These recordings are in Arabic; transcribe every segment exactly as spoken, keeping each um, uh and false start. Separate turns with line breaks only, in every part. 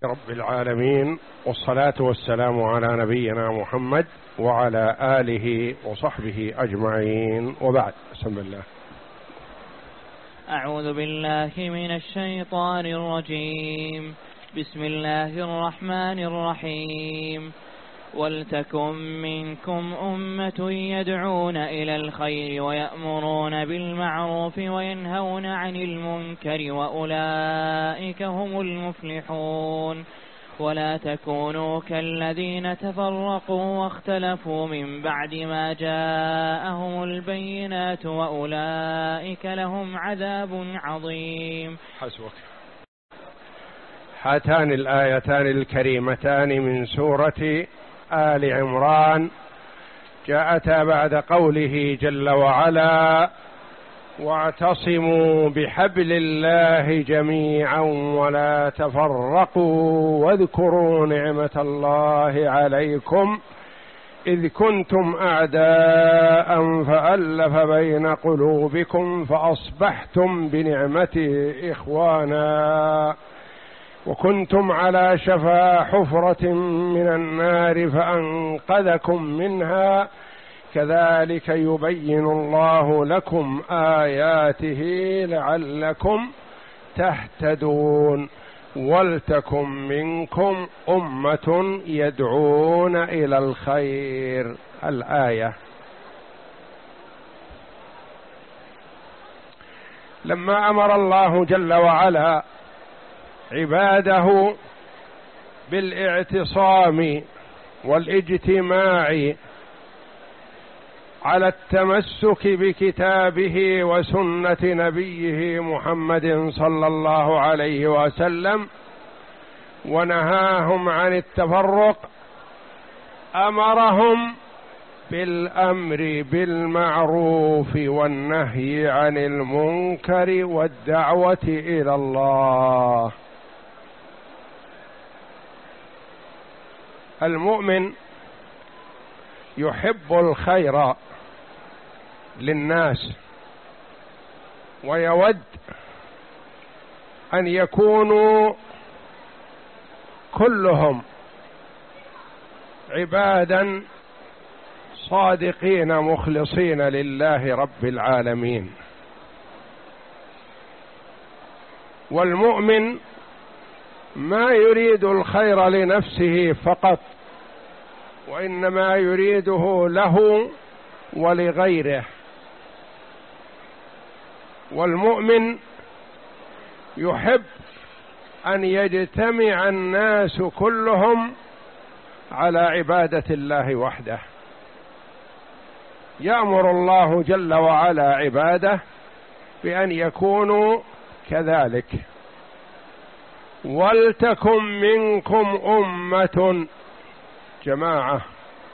رب العالمين، والصلاة والسلام على نبينا محمد وعلى آله وصحبه أجمعين، وبعد. بسم الله.
أعوذ بالله من الشيطان الرجيم. بسم الله الرحمن الرحيم. ولتكن منكم أمة يدعون إلى الخير ويأمرون بالمعروف وينهون عن المنكر وأولئك هم المفلحون. ولا تكونوا كالذين تفرقوا واختلفوا من بعد ما جاءهم البينات وأولئك لهم عذاب عظيم.
حسبك. هاتان الآيتان الكريمتان من سورة آل عمران جاءتا بعد قوله جل وعلا: واعتصموا بحبل الله جميعا ولا تفرقوا واذكروا نعمة الله عليكم إذ كنتم أعداء فألف بين قلوبكم فأصبحتم بنعمته إخوانا وكنتم على شفا حفرة من النار فأنقذكم منها كذلك يبين الله لكم آياته لعلكم تهتدون. ولتكن منكم أمة يدعون إلى الخير. الآية. لما أمر الله جل وعلا عباده بالاعتصام والاجتماع على التمسك بكتابه وسنة نبيه محمد صلى الله عليه وسلم ونهاهم عن التفرق، أمرهم بالأمر بالمعروف والنهي عن المنكر والدعوة إلى الله. المؤمن يحب الخير للناس ويود أن يكونوا كلهم عبادا صادقين مخلصين لله رب العالمين. والمؤمن ما يريد الخير لنفسه فقط، وإنما يريده له ولغيره. والمؤمن يحب أن يجتمع الناس كلهم على عبادة الله وحده. يأمر الله جل وعلا عباده بأن يكونوا كذلك. ولتكن منكم أمة، جماعة،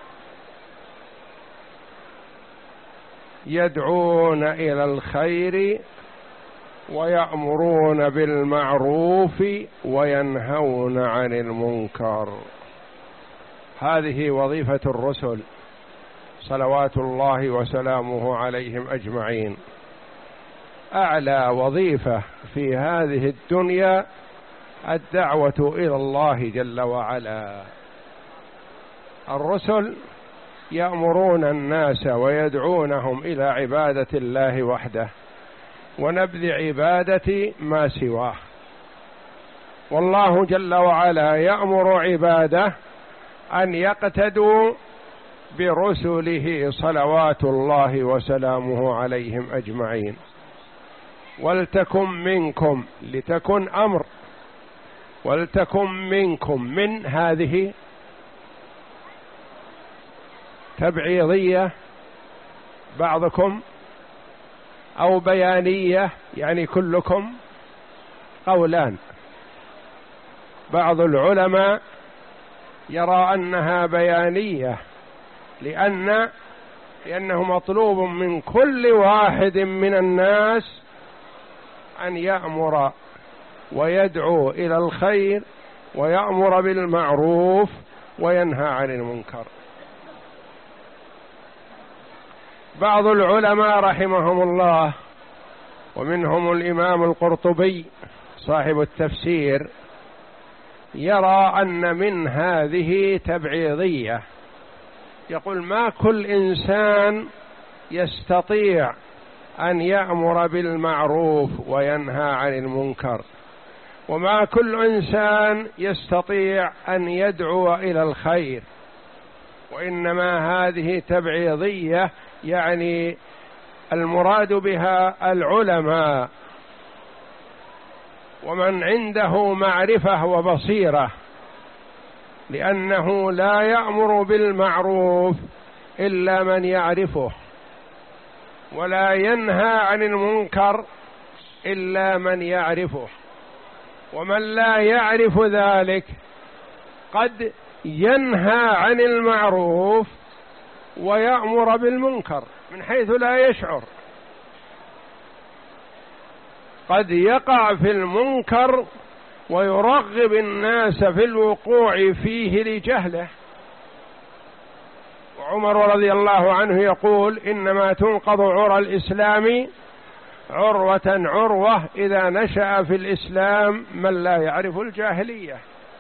يدعون إلى الخير ويأمرون بالمعروف وينهون عن المنكر. هذه وظيفة الرسل صلوات الله وسلامه عليهم أجمعين. أعلى وظيفة في هذه الدنيا الدعوة إلى الله جل وعلا. الرسل يأمرون الناس ويدعونهم إلى عبادة الله وحده ونبذ عبادة ما سواه. والله جل وعلا يأمر عباده أن يقتدوا برسله صلوات الله وسلامه عليهم أجمعين. ولتكن منكم، لتكن أمر، ولتكن منكم، من هذه تبعيضية بعضكم أو بيانية يعني كلكم، قولان. بعض العلماء يرى أنها بيانية لأن لأنه مطلوب من كل واحد من الناس أن يأمر ويدعو إلى الخير ويأمر بالمعروف وينهى عن المنكر. بعض العلماء رحمهم الله ومنهم الإمام القرطبي صاحب التفسير يرى أن من هذه تبعيضية، يقول ما كل إنسان يستطيع أن يأمر بالمعروف وينهى عن المنكر، وما كل إنسان يستطيع أن يدعو إلى الخير، وإنما هذه تبعيضية، يعني المراد بها العلماء ومن عنده معرفة وبصيرة، لأنه لا يأمر بالمعروف إلا من يعرفه، ولا ينهى عن المنكر إلا من يعرفه، ومن لا يعرف ذلك قد ينهى عن المعروف ويأمر بالمنكر من حيث لا يشعر، قد يقع في المنكر ويرغب الناس في الوقوع فيه لجهله. وعمر رضي الله عنه يقول: إنما تنقض عرى الإسلام عروة عروة إذا نشأ في الإسلام من لا يعرف الجاهلية.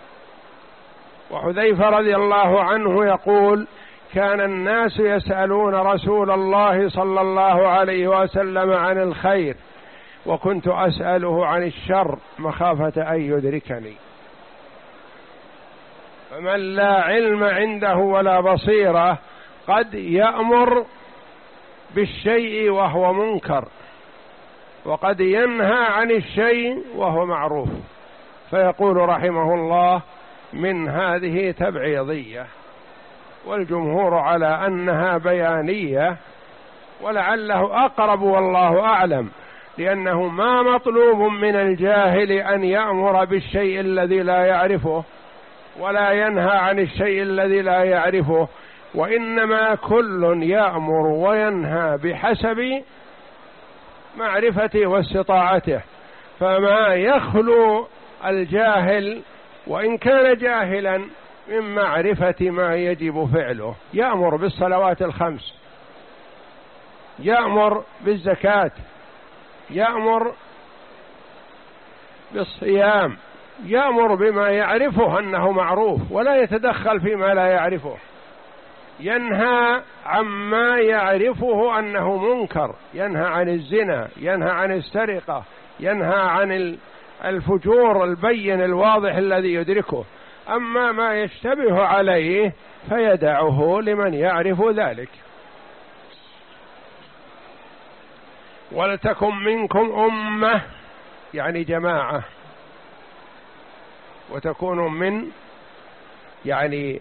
وحذيفة رضي الله عنه يقول: كان الناس يسألون رسول الله صلى الله عليه وسلم عن الخير، وكنت أسأله عن الشر مخافة أن يدركني. فمن لا علم عنده ولا بصيرة قد يأمر بالشيء وهو منكر، وقد ينهى عن الشيء وهو معروف، فيقول رحمه الله: من هذه تبعيضية، والجمهور على أنها بيانية، ولعله أقرب والله أعلم، لأنه ما مطلوب من الجاهل أن يأمر بالشيء الذي لا يعرفه ولا ينهى عن الشيء الذي لا يعرفه، وإنما كل يأمر وينهى بحسب معرفته واستطاعته. فما يخلو الجاهل وإن كان جاهلا من معرفة ما يجب فعله، يأمر بالصلوات الخمس، يأمر بالزكاة، يأمر بالصيام، يأمر بما يعرفه أنه معروف ولا يتدخل فيما لا يعرفه، ينهى عما يعرفه أنه منكر، ينهى عن الزنا، ينهى عن السرقة، ينهى عن الفجور البين الواضح الذي يدركه. أما ما يشتبه عليه فيدعه لمن يعرف ذلك. ولتكن منكم أمة، يعني جماعة، وتكون من يعني،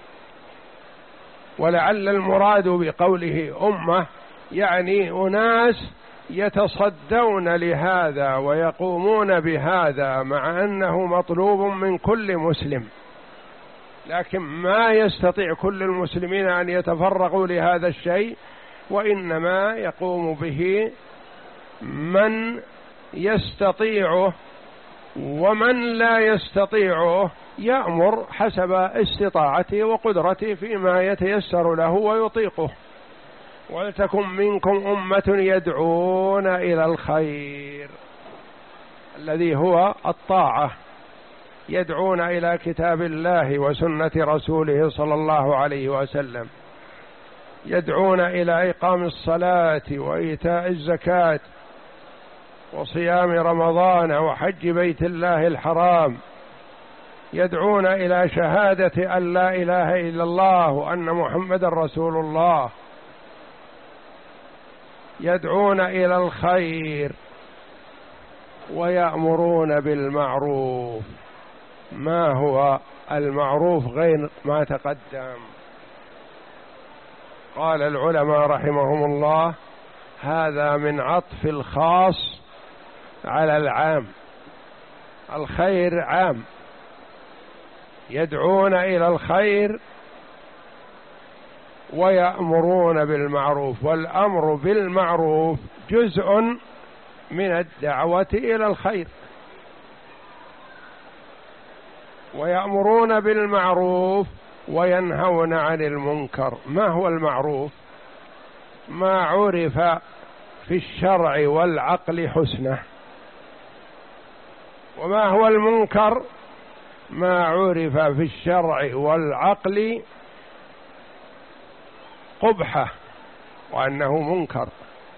ولعل المراد بقوله أمة يعني أناس يتصدون لهذا ويقومون بهذا، مع أنه مطلوب من كل مسلم، لكن ما يستطيع كل المسلمين أن يتفرغوا لهذا الشيء، وإنما يقوم به من يستطيعه، ومن لا يستطيعه يأمر حسب استطاعته وقدرته فيما يتيسر له ويطيقه. ولتكن منكم أمة يدعون إلى الخير، الذي هو الطاعة، يدعون إلى كتاب الله وسنة رسوله صلى الله عليه وسلم، يدعون إلى إقام الصلاة وإيتاء الزكاة وصيام رمضان وحج بيت الله الحرام، يدعون إلى شهادة أن لا إله إلا الله وأن محمد رسول الله، يدعون إلى الخير ويأمرون بالمعروف. ما هو المعروف غير ما تقدم؟ قال العلماء رحمهم الله: هذا من عطف الخاص على العام، الخير عام، يدعون إلى الخير ويأمرون بالمعروف، والأمر بالمعروف جزء من الدعوة إلى الخير. ويأمرون بالمعروف وينهون عن المنكر. ما هو المعروف؟ ما عرف في الشرع والعقل حسنه. وما هو المنكر؟ ما عرف في الشرع والعقل قبحه وأنه منكر.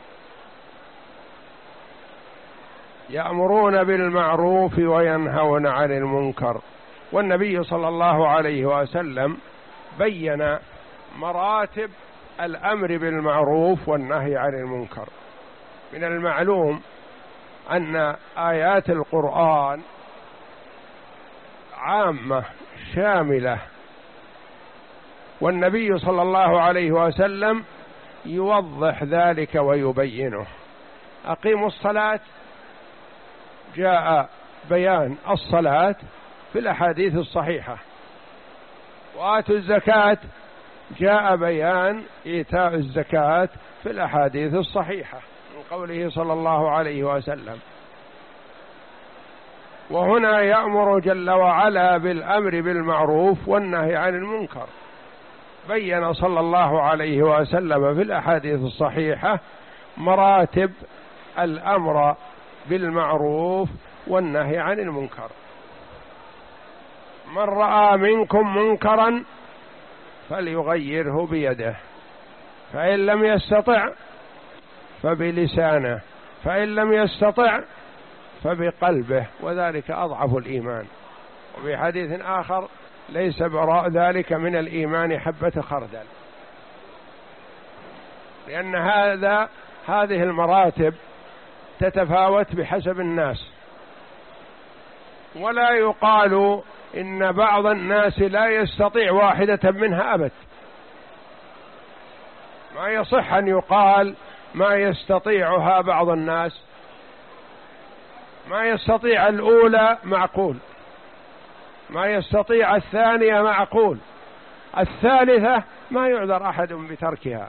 يأمرون بالمعروف وينهون عن المنكر، والنبي صلى الله عليه وسلم بين مراتب الأمر بالمعروف والنهي عن المنكر. من المعلوم أن آيات القرآن عامة شاملة، والنبي صلى الله عليه وسلم يوضح ذلك ويبينه. أقيموا الصلاة، جاء بيان الصلاة في الأحاديث الصحيحة، وآتوا الزكاة جاء بيان إيتاء الزكاة في الأحاديث الصحيحة من قوله صلى الله عليه وسلم. وهنا يأمر جل وعلا بالأمر بالمعروف والنهي عن المنكر، بين صلى الله عليه وسلم في الأحاديث الصحيحة مراتب الأمر بالمعروف والنهي عن المنكر. من رأى منكم منكرا فليغيره بيده، فإن لم يستطع فبلسانه، فإن لم يستطع فبقلبه، وذلك أضعف الإيمان. وفي حديث آخر: ليس براء ذلك من الإيمان حبة خردل. لأن هذا هذه المراتب تتفاوت بحسب الناس، ولا يقال إن بعض الناس لا يستطيع واحدة منها أبد. ما يصح أن يقال ما يستطيعها بعض الناس. ما يستطيع الأولى معقول، ما يستطيع الثانية معقول، الثالثة ما يعذر أحد بتركها.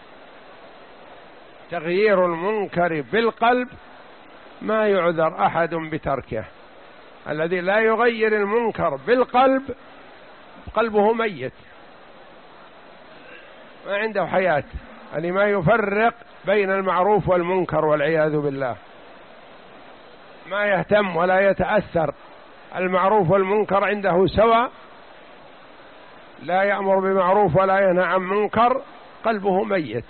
تغيير المنكر بالقلب ما يعذر أحد بتركه. الذي لا يغير المنكر بالقلب قلبه ميت، ما عنده حياة، يعني ما يفرق بين المعروف والمنكر والعياذ بالله، ما يهتم ولا يتأثر. المعروف والمنكر عنده سواء، لا يأمر بمعروف ولا ينهى عن منكر، قلبه ميت.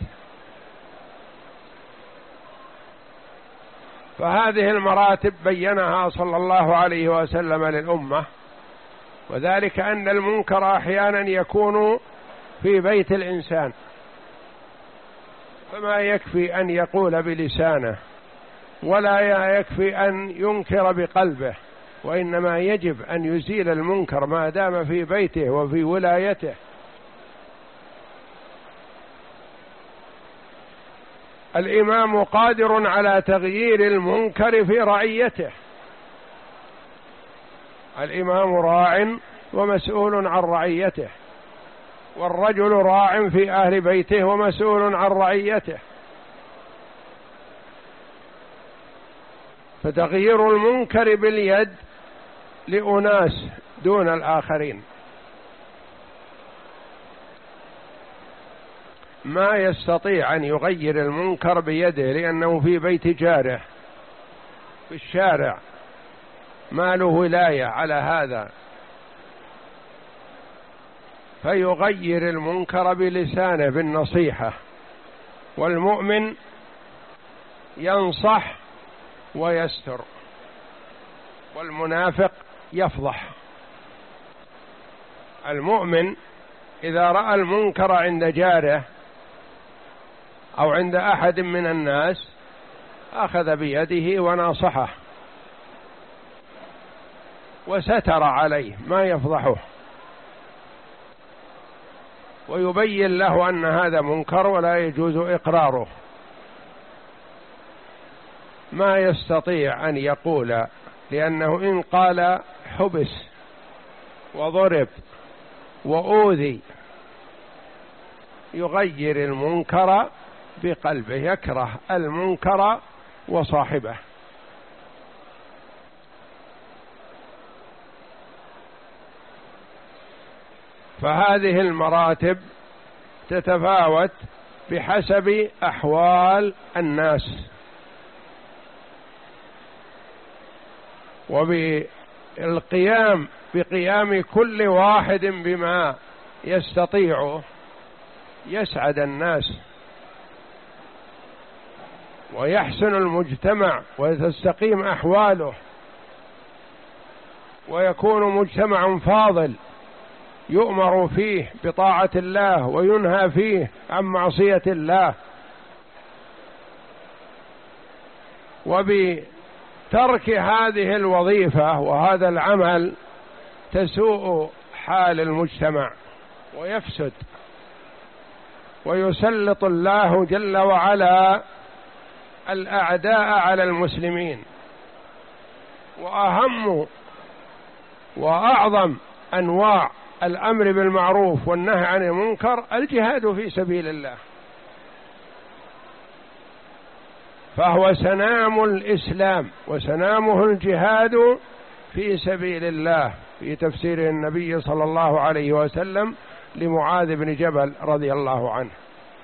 فهذه المراتب بينها صلى الله عليه وسلم للأمة، وذلك أن المنكر أحيانا يكون في بيت الإنسان، فما يكفي أن يقول بلسانه، ولا يكفي أن ينكر بقلبه، وإنما يجب أن يزيل المنكر ما دام في بيته وفي ولايته. الإمام قادر على تغيير المنكر في رعيته. الإمام راع ومسؤول عن رعيته، والرجل راع في أهل بيته ومسؤول عن رعيته. فتغيير المنكر باليد لأناس دون الآخرين. ما يستطيع أن يغير المنكر بيده لأنه في بيت جاره في الشارع، ما له ولاية على هذا، فيغير المنكر بلسانه بالنصيحة. والمؤمن ينصح ويستر، والمنافق يفضح. المؤمن إذا رأى المنكر عند جاره أو عند أحد من الناس أخذ بيده وناصحه وستر عليه، ما يفضحه، ويبين له أن هذا منكر ولا يجوز إقراره. ما يستطيع أن يقول، لأنه إن قال حبس وضرب وأوذي. يغير المنكر بقلبه، يكره المنكر وصاحبه. فهذه المراتب تتفاوت بحسب أحوال الناس القيام بقيام كل واحد بما يستطيعه يسعد الناس ويحسن المجتمع وتستقيم أحواله ويكون مجتمع فاضل يؤمر فيه بطاعة الله وينهى فيه عن معصية الله. وبترك هذه الوظيفة وهذا العمل تسوء حال المجتمع ويفسد، ويسلط الله جل وعلا الأعداء على المسلمين. وأهم وأعظم أنواع الأمر بالمعروف والنهي عن المنكر الجهاد في سبيل الله، فهو سنام الإسلام وسنامه الجهاد في سبيل الله، في تفسير النبي صلى الله عليه وسلم لمعاذ بن جبل رضي الله عنه،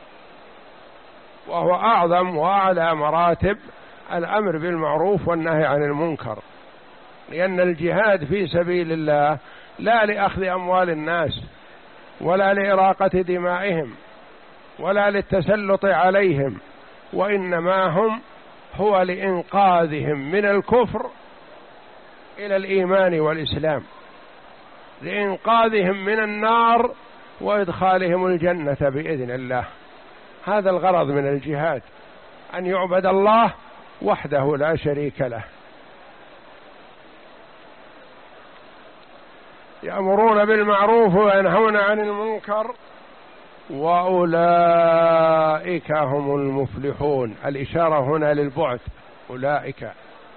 وهو أعظم وأعلى مراتب الأمر بالمعروف والنهي عن المنكر، لأن الجهاد في سبيل الله لا لأخذ أموال الناس ولا لإراقة دمائهم ولا للتسلط عليهم، وإنما هم هو لإنقاذهم من الكفر إلى الإيمان والإسلام، لإنقاذهم من النار وإدخالهم الجنة بإذن الله. هذا الغرض من الجهاد، أن يعبد الله وحده لا شريك له. يأمرون بالمعروف وينهون عن المنكر وأولئك هم المفلحون. الإشارة هنا للبعد، أولئك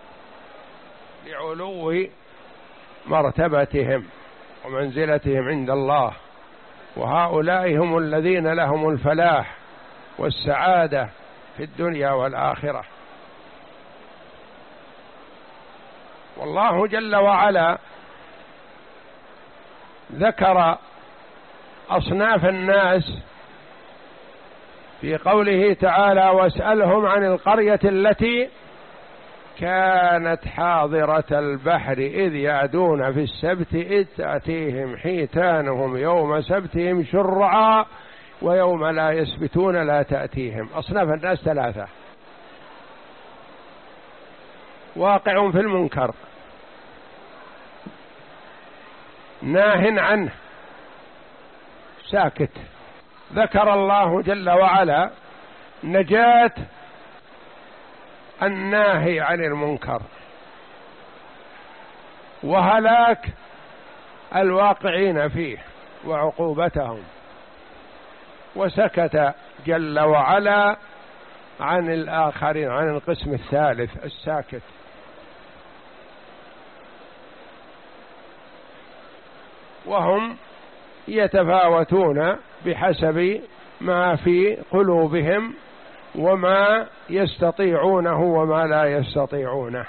لعلو مرتبتهم ومنزلتهم عند الله، وهؤلاء هم الذين لهم الفلاح والسعادة في الدنيا والآخرة. والله جل وعلا ذكر أصناف الناس في قوله تعالى: واسألهم عن القرية التي كانت حاضرة البحر إذ يعدون في السبت إذ تأتيهم حيتانهم يوم سبتهم شرعا ويوم لا يسبتون لا تأتيهم. أصناف الناس ثلاثة: واقع في المنكر، ناه عنه، ساكت. ذكر الله جل وعلا نجاة الناهي عن المنكر وهلاك الواقعين فيه وعقوبتهم، وسكت جل وعلا عن الآخرين، عن القسم الثالث الساكت. وهم يتفاوتون بحسب ما في قلوبهم وما يستطيعونه وما لا يستطيعونه.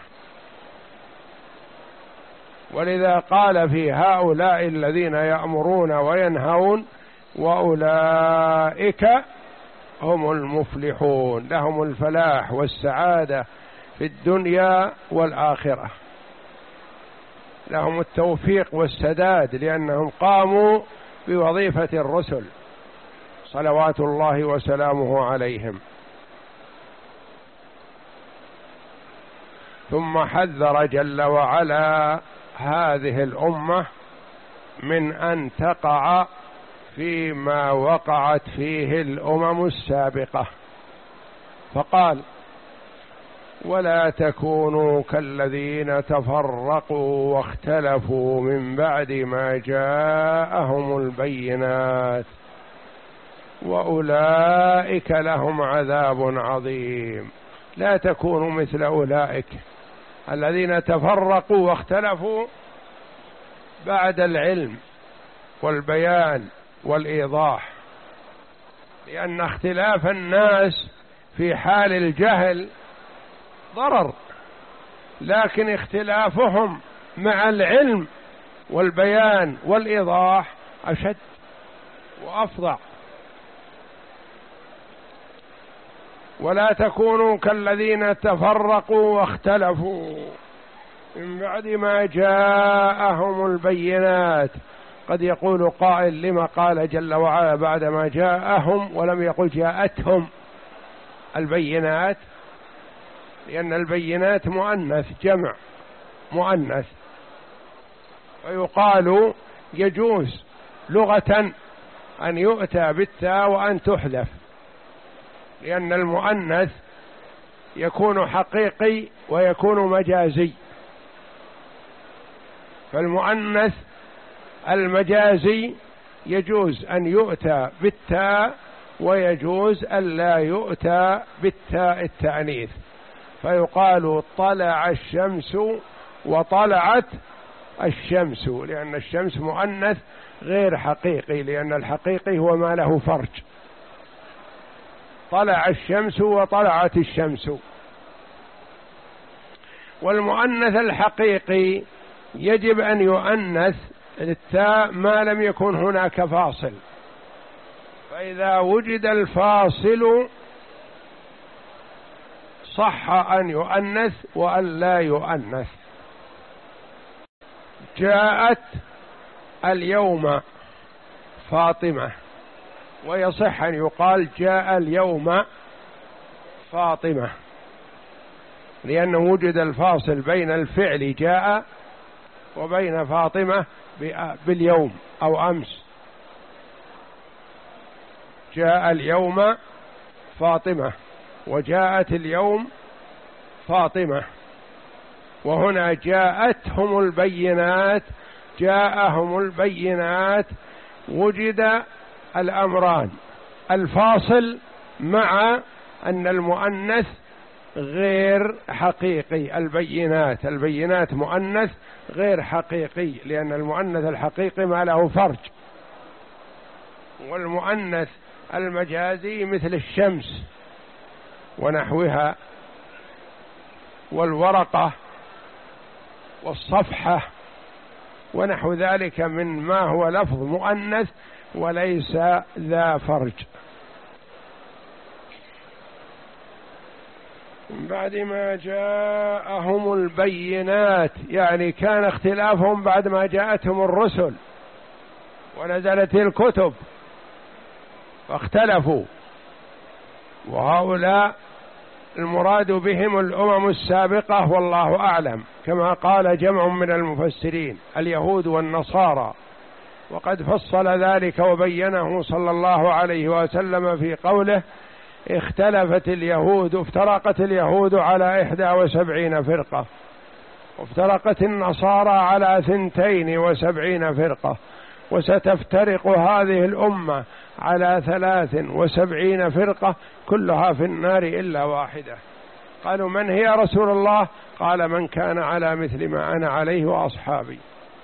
ولذا قال في هؤلاء الذين يأمرون وينهون وأولئك هم المفلحون، لهم الفلاح والسعادة في الدنيا والآخرة، لهم التوفيق والسداد لأنهم قاموا بوظيفة الرسل صلوات الله وسلامه عليهم. ثم حذر جل وعلا هذه الأمة من أن تقع فيما وقعت فيه الأمم السابقة، فقال: ولا تكونوا كالذين تفرقوا واختلفوا من بعد ما جاءهم البينات وأولئك لهم عذاب عظيم. لا تكونوا مثل أولئك الذين تفرقوا واختلفوا بعد العلم والبيان والإيضاح، لأن اختلاف الناس في حال الجهل ضرر، لكن اختلافهم مع العلم والبيان والإيضاح أشد وأفظع. ولا تكونوا كالذين تفرقوا واختلفوا من بعد ما جاءهم البينات. قد يقول قائل لما قال جل وعلا بعد ما جاءهم ولم يقل جاءتهم البينات؟ لأن البينات مؤنث، جمع مؤنث، ويقال يجوز لغة أن يؤتى بالتاء وأن تحذف، لأن المؤنث يكون حقيقي ويكون مجازي. فالمؤنث المجازي يجوز أن يؤتى بالتاء ويجوز أن لا يؤتى بالتاء التأنيث، فيقال طلع الشمس وطلعت الشمس، لأن الشمس مؤنث غير حقيقي، لأن الحقيقي هو ما له فرج. طلع الشمس وطلعت الشمس. والمؤنث الحقيقي يجب أن يؤنث التاء ما لم يكن هناك فاصل، فإذا وجد الفاصل صح أن يؤنث وأن لا يؤنث. جاءت اليوم فاطمة، ويصح أن يقال جاء اليوم فاطمة، لأنه وجد الفاصل بين الفعل جاء وبين فاطمة باليوم أو أمس. جاء اليوم فاطمة وجاءت اليوم فاطمة. وهنا جاءتهم البينات، جاءهم البينات، وجد الأمران: الفاصل مع أن المؤنث غير حقيقي. البينات البينات مؤنث غير حقيقي، لأن المؤنث الحقيقي ما له فرج، والمؤنث المجازي مثل الشمس ونحوها والورقة والصفحة ونحو ذلك من ما هو لفظ مؤنث وليس ذا فرج. من بعد ما جاءهم البينات، يعني كان اختلافهم بعد ما جاءتهم الرسل ونزلت الكتب فاختلفوا، وهؤلاء المراد بهم الأمم السابقة والله أعلم، كما قال جمع من المفسرين اليهود والنصارى، وقد فصل ذلك وبينه صلى الله عليه وسلم في قوله: اختلفت اليهود افترقت اليهود على إحدى وسبعين فرقة، وافترقت النصارى على ثنتين وسبعين فرقة، وستفترق هذه الأمة على ثلاث وسبعين فرقة كلها في النار إلا واحدة. قالوا: من هي يا رسول الله؟ قال: من كان على مثل ما أنا عليه وأصحابي.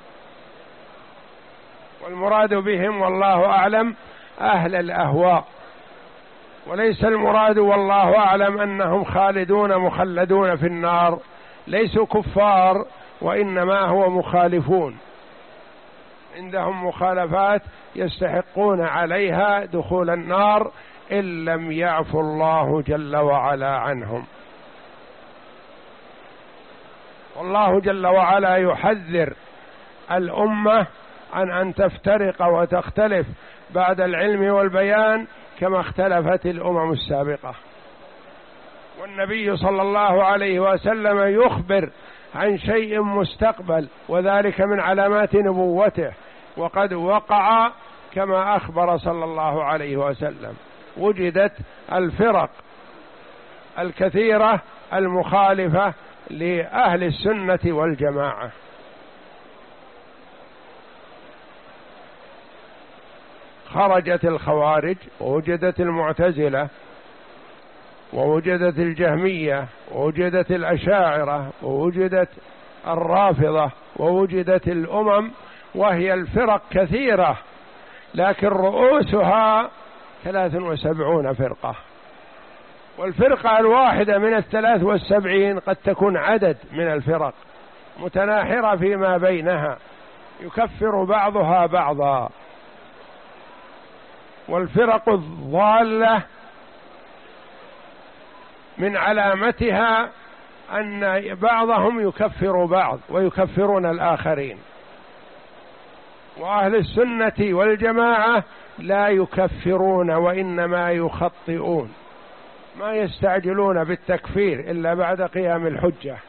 والمراد بهم والله أعلم أهل الأهواء، وليس المراد والله أعلم أنهم خالدون مخلدون في النار، ليسوا كفار، وإنما هو مخالفون، عندهم مخالفات يستحقون عليها دخول النار إن لم يعفو الله جل وعلا عنهم. والله جل وعلا يحذر الأمة عن أن تفترق وتختلف بعد العلم والبيان كما اختلفت الأمم السابقة. والنبي صلى الله عليه وسلم يخبر عن شيء مستقبل، وذلك من علامات نبوته، وقد وقع كما أخبر صلى الله عليه وسلم. وجدت الفرق الكثيرة المخالفة لأهل السنة والجماعة. خرجت الخوارج، ووجدت المعتزلة، ووجدت الجهمية، ووجدت الأشاعرة، ووجدت الرافضة، ووجدت الأمم، وهي الفرق كثيرة، لكن رؤوسها ثلاث وسبعون فرقة. والفرقة الواحدة من الثلاث والسبعين قد تكون عدد من الفرق متناحرة فيما بينها يكفر بعضها بعضا. والفرق الضالة من علامتها أن بعضهم يكفر بعض ويكفرون الآخرين، وأهل السنة والجماعة لا يكفرون وإنما يخطئون، ما يستعجلون بالتكفير إلا بعد قيام الحجة،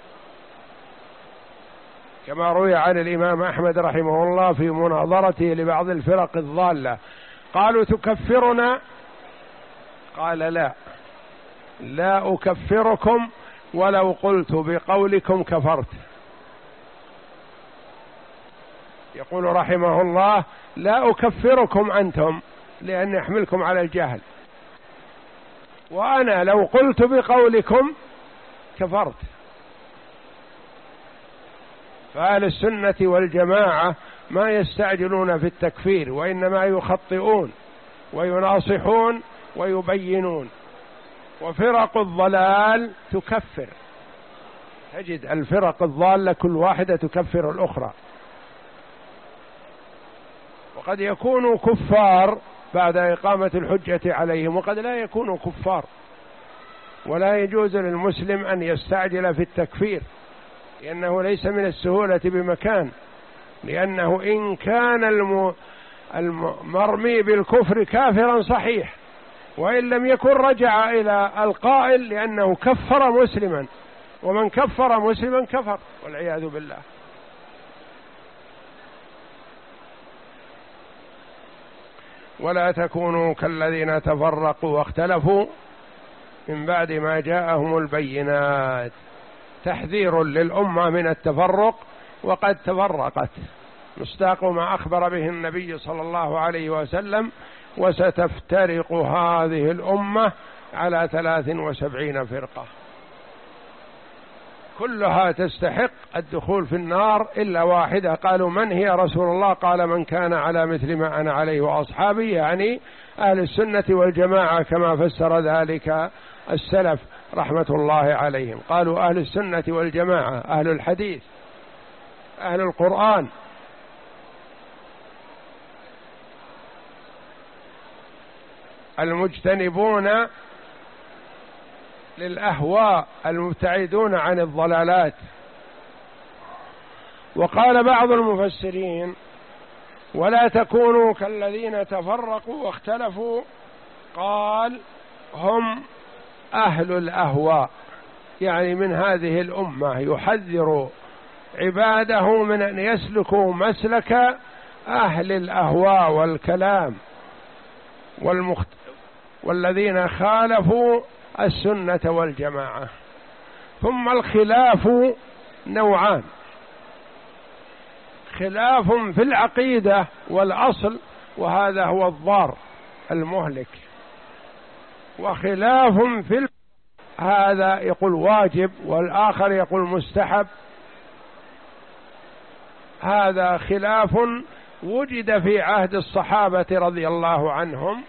كما روي عن الإمام أحمد رحمه الله في مناظرته لبعض الفرق الضالة، قالوا تكفرنا؟ قال لا، لا أكفركم ولو قلت بقولكم كفرت. يقول رحمه الله لا أكفركم أنتم لأن يحملكم على الجهل، وأنا لو قلت بقولكم كفرت. فأهل السنة والجماعة ما يستعجلون في التكفير وإنما يخطئون ويناصحون ويبينون، وفرق الضلال تكفر، تجد الفرق الضالة كل واحدة تكفر الأخرى، وقد يكونوا كفار بعد إقامة الحجة عليهم وقد لا يكونوا كفار، ولا يجوز للمسلم أن يستعجل في التكفير لأنه ليس من السهولة بمكان، لأنه إن كان المرمي بالكفر كافرا صحيح، وإن لم يكن رجع إلى القائل لأنه كفر مسلما، ومن كفر مسلما كفر والعياذ بالله. ولا تكونوا كالذين تفرقوا واختلفوا من بعد ما جاءهم البينات، تحذير للأمة من التفرق وقد تفرقت، مصداق ما أخبر به النبي صلى الله عليه وسلم: وستفترق هذه الأمة على ثلاث وسبعين فرقة كلها تستحق الدخول في النار إلا واحدة. قالوا من هي رسول الله؟ قال من كان على مثل ما أنا عليه وأصحابي، يعني أهل السنة والجماعة كما فسر ذلك السلف رحمة الله عليهم. قالوا أهل السنة والجماعة، أهل الحديث، أهل القرآن. المجتنبون للأهواء، المبتعدون عن الضلالات. وقال بعض المفسرين: ولا تكونوا كالذين تفرقوا واختلفوا، قال هم أهل الأهواء، يعني من هذه الأمة، يحذر عباده من أن يسلكوا مسلك أهل الأهواء والكلام والمخت... والذين خالفوا السنة والجماعة. ثم الخلاف نوعان: خلاف في العقيدة والأصل، وهذا هو الضار المهلك، وخلاف في ال... هذا يقول واجب والآخر يقول مستحب. هذا خلاف وجد في عهد الصحابة رضي الله عنهم،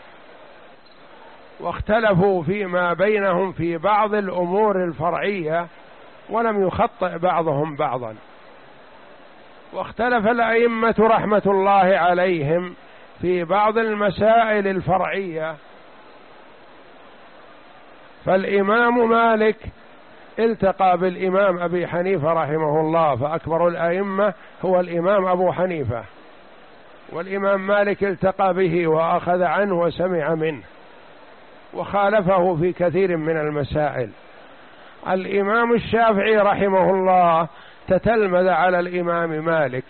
واختلفوا فيما بينهم في بعض الأمور الفرعية ولم يخطئ بعضهم بعضا. واختلف الأئمة رحمة الله عليهم في بعض المسائل الفرعية، فالإمام مالك التقى بالإمام أبي حنيفة رحمه الله، فأكبر الأئمة هو الإمام أبو حنيفة، والإمام مالك التقى به وأخذ عنه وسمع منه، وخالفه في كثير من المسائل. الإمام الشافعي رحمه الله تتلمذ على الإمام مالك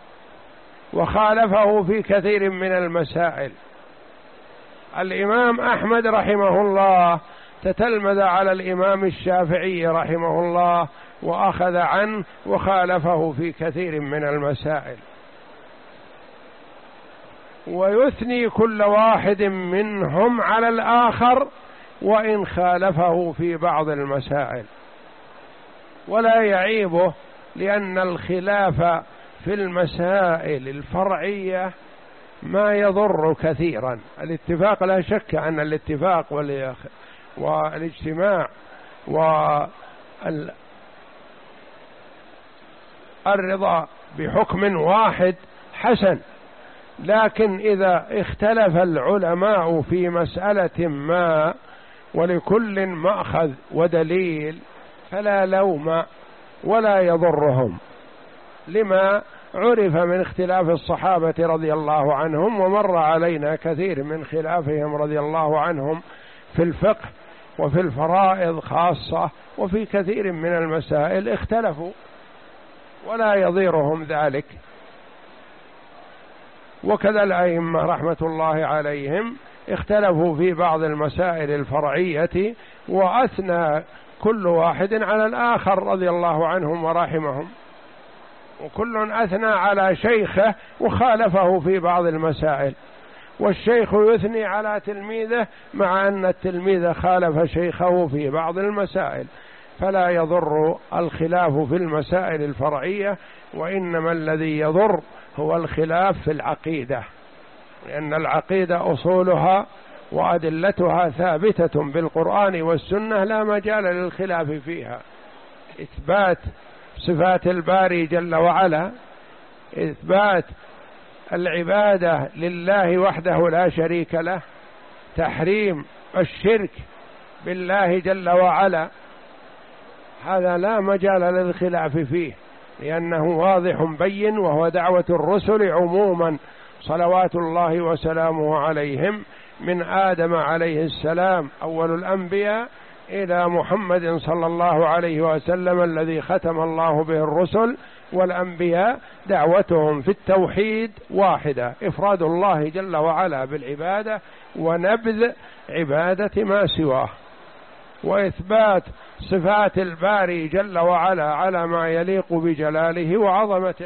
وخالفه في كثير من المسائل. الإمام أحمد رحمه الله تتلمذ على الإمام الشافعي رحمه الله وأخذ عنه وخالفه في كثير من المسائل، ويثني كل واحد منهم على الآخر وإن خالفه في بعض المسائل، ولا يعيبه، لأن الخلاف في المسائل الفرعية ما يضر كثيرا. الاتفاق لا شك أن الاتفاق والاجتماع والرضا بحكم واحد حسن، لكن إذا اختلف العلماء في مسألة ما ولكل مأخذ ودليل، فلا لوم ولا يضرهم، لما عرف من اختلاف الصحابة رضي الله عنهم، ومر علينا كثير من خلافهم رضي الله عنهم في الفقه وفي الفرائض خاصة، وفي كثير من المسائل اختلفوا ولا يضيرهم ذلك. وكذا الأئمة رحمة الله عليهم اختلفوا في بعض المسائل الفرعية، وأثنى كل واحد على الآخر رضي الله عنهم ورحمهم، وكل أثنى على شيخه وخالفه في بعض المسائل، والشيخ يثني على تلميذه مع أن التلميذ خالف شيخه في بعض المسائل، فلا يضر الخلاف في المسائل الفرعية، وإنما الذي يضر هو الخلاف في العقيدة، لأن العقيدة أصولها وأدلتها ثابتة بالقرآن والسنة لا مجال للخلاف فيها. إثبات صفات الباري جل وعلا، إثبات العبادة لله وحده لا شريك له، تحريم الشرك بالله جل وعلا، هذا لا مجال للخلاف فيه، لأنه واضح بين، وهو دعوة الرسل عموما صلوات الله وسلامه عليهم، من آدم عليه السلام أول الأنبياء إلى محمد صلى الله عليه وسلم الذي ختم الله به الرسل والأنبياء، دعوتهم في التوحيد واحدة، إفراد الله جل وعلا بالعبادة ونبذ عبادة ما سواه، وإثبات صفات الباري جل وعلا على ما يليق بجلاله وعظمته،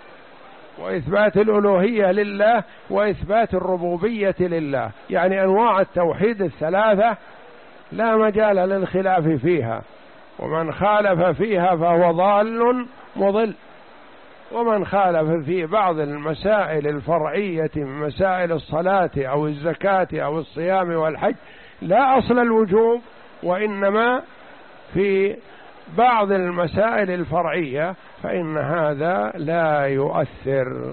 وإثبات الألوهية لله، وإثبات الربوبية لله، يعني أنواع التوحيد الثلاثة لا مجال للخلاف فيها، ومن خالف فيها فهو ضال مضل. ومن خالف في بعض المسائل الفرعية من مسائل الصلاة أو الزكاة أو الصيام والحج لا أصل الوجوب، وإنما في بعض المسائل الفرعية، فإن هذا لا يؤثر.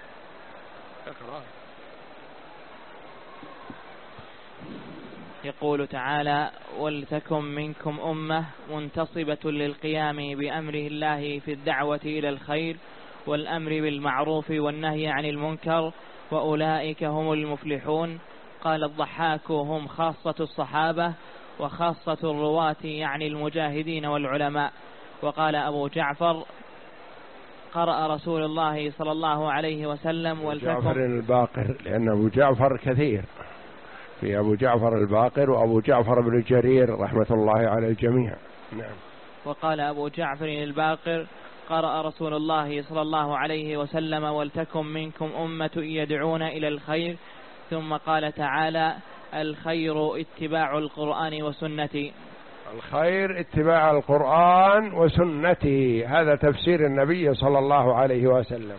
يقول تعالى: ولتكن منكم أمة منتصبة للقيام بأمر الله في الدعوة إلى الخير والأمر بالمعروف والنهي عن المنكر وأولئك هم المفلحون. قال الضحاك: هم خاصة الصحابة وخاصة الرواة، يعني المجاهدين والعلماء. وقال أبو جعفر: قرأ رسول الله صلى الله عليه وسلم ولتكن
جعفر الباقر، لأن أبو جعفر كثير، في أبو جعفر الباقر وأبو جعفر بن جرير رحمة الله على الجميع. نعم.
وقال أبو جعفر الباقر: قرأ رسول الله صلى الله عليه وسلم ولتكن منكم أمة يدعون إلى الخير. ثم قال تعالى: الخير اتباع القرآن وسنتي.
الخير اتباع القرآن وسنتي، هذا تفسير النبي صلى الله عليه وسلم.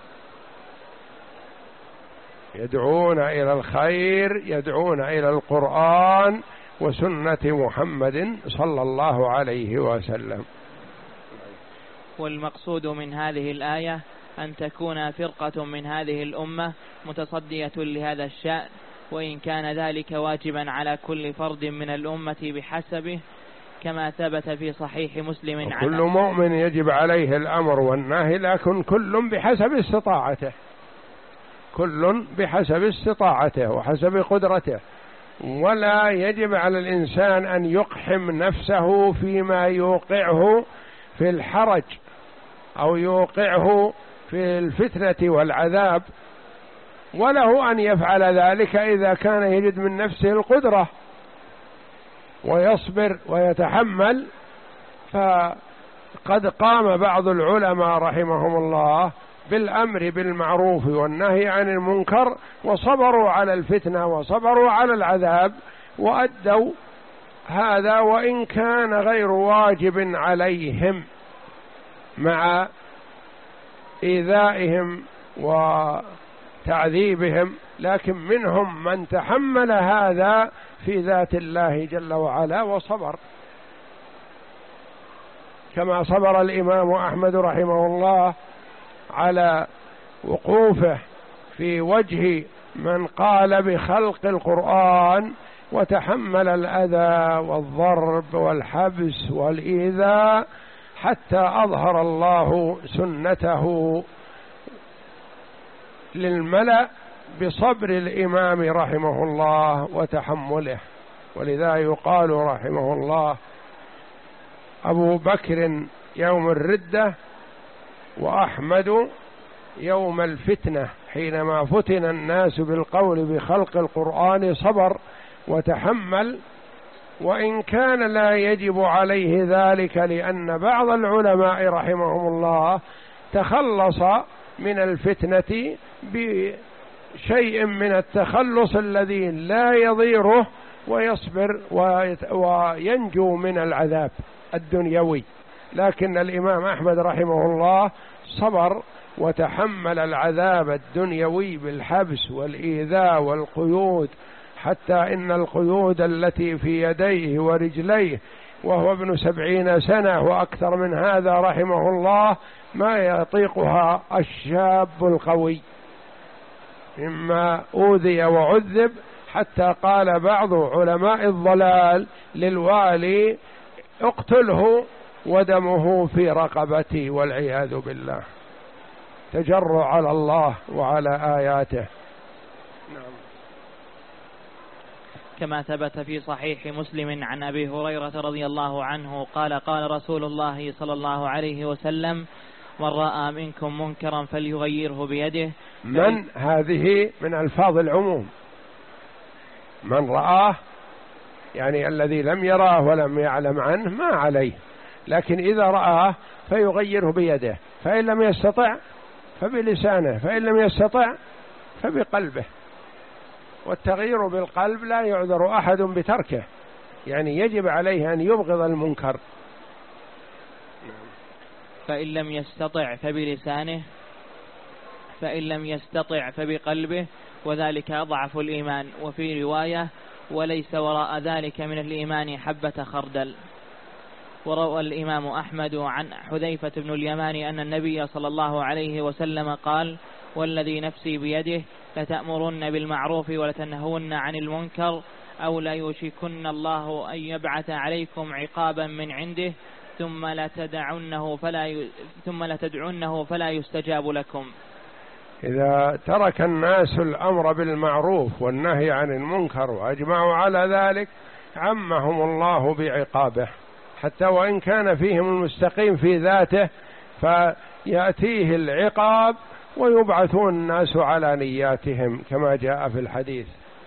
يدعون إلى الخير، يدعون إلى القرآن وسنة محمد صلى الله عليه وسلم.
والمقصود من هذه الآية أن تكون فرقة من هذه الأمة متصدية لهذا الشأن، وإن كان ذلك واجبا على كل فرد من الأمة بحسبه، كما ثبت في صحيح مسلم.
كل مؤمن يجب عليه الأمر والنهي، لكن كل بحسب استطاعته، كل بحسب استطاعته وحسب قدرته، ولا يجب على الإنسان أن يقحم نفسه فيما يوقعه في الحرج أو يوقعه في الفتنة والعذاب، وله أن يفعل ذلك إذا كان يجد من نفسه القدرة ويصبر ويتحمل. فقد قام بعض العلماء رحمهم الله بالأمر بالمعروف والنهي عن المنكر، وصبروا على الفتنة وصبروا على العذاب وأدوا هذا، وإن كان غير واجب عليهم مع إيذائهم وتعذيبهم، لكن منهم من تحمل هذا في ذات الله جل وعلا وصبر، كما صبر الإمام أحمد رحمه الله على وقوفه في وجه من قال بخلق القرآن وتحمل الأذى والضرب والحبس والإيذاء حتى أظهر الله سنته للملأ بصبر الإمام رحمه الله وتحمله. ولذا يقال رحمه الله أبو بكر يوم الردة وأحمد يوم الفتنة، حينما فتن الناس بالقول بخلق القرآن صبر وتحمل، وإن كان لا يجب عليه ذلك، لأن بعض العلماء رحمهم الله تخلص من الفتنة بشيء من التخلص الذي لا يضيره ويصبر وينجو من العذاب الدنيوي. لكن الإمام أحمد رحمه الله صبر وتحمل العذاب الدنيوي بالحبس والإيذاء والقيود، حتى إن القيود التي في يديه ورجليه وهو ابن سبعين سنة وأكثر من هذا رحمه الله ما يطيقها الشاب القوي، مما أوذي وعذب، حتى قال بعض علماء الضلال للوالي اقتله ودمه في رقبتي، والعياذ بالله، تجرع على الله وعلى آياته. نعم.
كما ثبت في صحيح مسلم عن أبي هريرة رضي الله عنه قال قال رسول الله صلى الله عليه وسلم: من رأى منكم منكرا فليغيره بيده.
من هذه من ألفاظ العموم، من رآه يعني الذي لم يراه ولم يعلم عنه ما عليه، لكن إذا رآه فيغيره بيده، فإن لم يستطع فبلسانه، فإن لم يستطع فبقلبه. والتغيير بالقلب لا يعذر أحد بتركه، يعني يجب عليه أن يبغض المنكر.
فإن لم يستطع فبلسانه، فإن لم يستطع فبقلبه، وذلك أضعف الإيمان. وفي رواية: وليس وراء ذلك من الإيمان حبة خردل. وروى الإمام أحمد عن حذيفة بن اليمان أن النبي صلى الله عليه وسلم قال: والذي نفسي بيده لتأمرن بالمعروف ولتنهون عن المنكر، أو لا يوشكن الله أن يبعث عليكم عقابا من عنده ثم لتدعنه فلا ي... ثم لتدعنه فلا يستجاب لكم.
إذا ترك الناس الأمر بالمعروف والنهي عن المنكر وأجمعوا على ذلك عمهم الله بعقابه، حتى وإن كان فيهم المستقيم في ذاته فيأتيه العقاب ويبعثون الناس على نياتهم كما جاء في الحديث.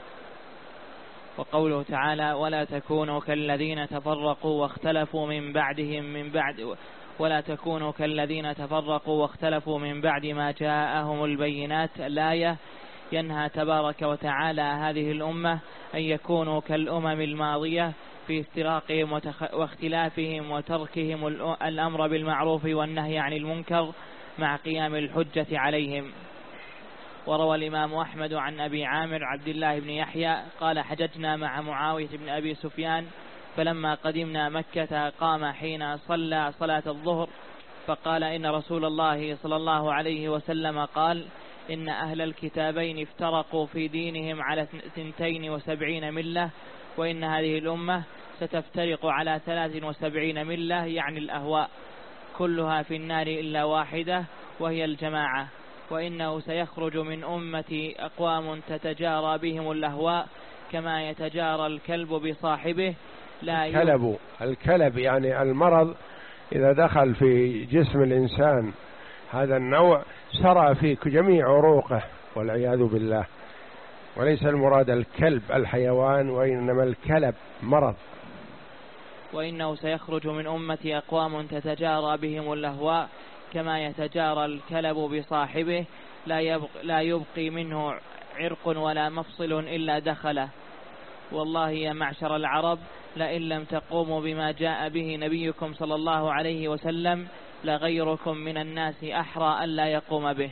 وقوله تعالى: ولا تكونوا كالذين تفرقوا واختلفوا من بعدهم من بعد ولا تكونوا كالذين تفرقوا واختلفوا من بعد ما جاءهم البينات. الآية ينهى تبارك وتعالى هذه الأمة أن يكونوا كالأمم الماضية في افتراقهم وتخ... واختلافهم وتركهم الأمر بالمعروف والنهي عن المنكر مع قيام الحجة عليهم. وروى الإمام أحمد عن أبي عامر عبد الله بن يحيى قال: حججنا مع معاوية بن أبي سفيان، فلما قدمنا مكة قام حين صلى صلاة الظهر فقال: إن رسول الله صلى الله عليه وسلم قال: إن أهل الكتابين افترقوا في دينهم على ثنتين وسبعين ملة، وإن هذه الأمة ستفترق على ثلاث وسبعين ملة، يعني الأهواء، كلها في النار إلا واحدة وهي الجماعة. وإنه سيخرج من أمتي أقوام تتجارى بهم الأهواء كما يتجارى الكلب بصاحبه. لا
الكلب الكلب يعني المرض إذا دخل في جسم الإنسان هذا النوع سرى في جميع عروقه والعياذ بالله، وليس المراد الكلب الحيوان، وإنما الكلب مرض.
وإنه سيخرج من أمتي أقوام تتجارى بهم الأهواء كما يتجارى الكلب بصاحبه، لا يبقى, لا يبقي منه عرق ولا مفصل إلا دخله. والله يا معشر العرب لئن لم تقوموا بما جاء به نبيكم صلى الله عليه وسلم لغيركم من الناس أحرى ألا يقوم به.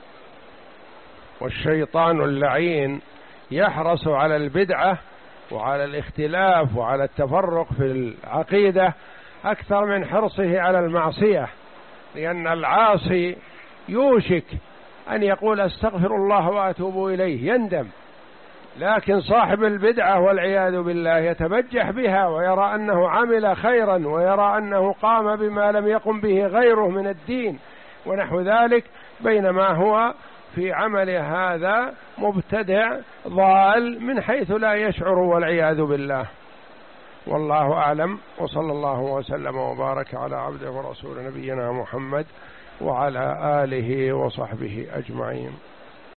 والشيطان اللعين يحرص على البدعة وعلى الاختلاف وعلى التفرق في العقيدة أكثر من حرصه على المعصية، لأن العاصي يوشك أن يقول استغفر الله وأتوب إليه، يندم لكن صاحب البدعة والعياذ بالله يتبجح بها ويرى أنه عمل خيرا ويرى أنه قام بما لم يقم به غيره من الدين ونحو ذلك، بينما هو في عمل هذا مبتدع ضال من حيث لا يشعر والعياذ بالله. والله أعلم، وصلى الله وسلم وبارك على عبده ورسول نبينا محمد وعلى آله وصحبه أجمعين.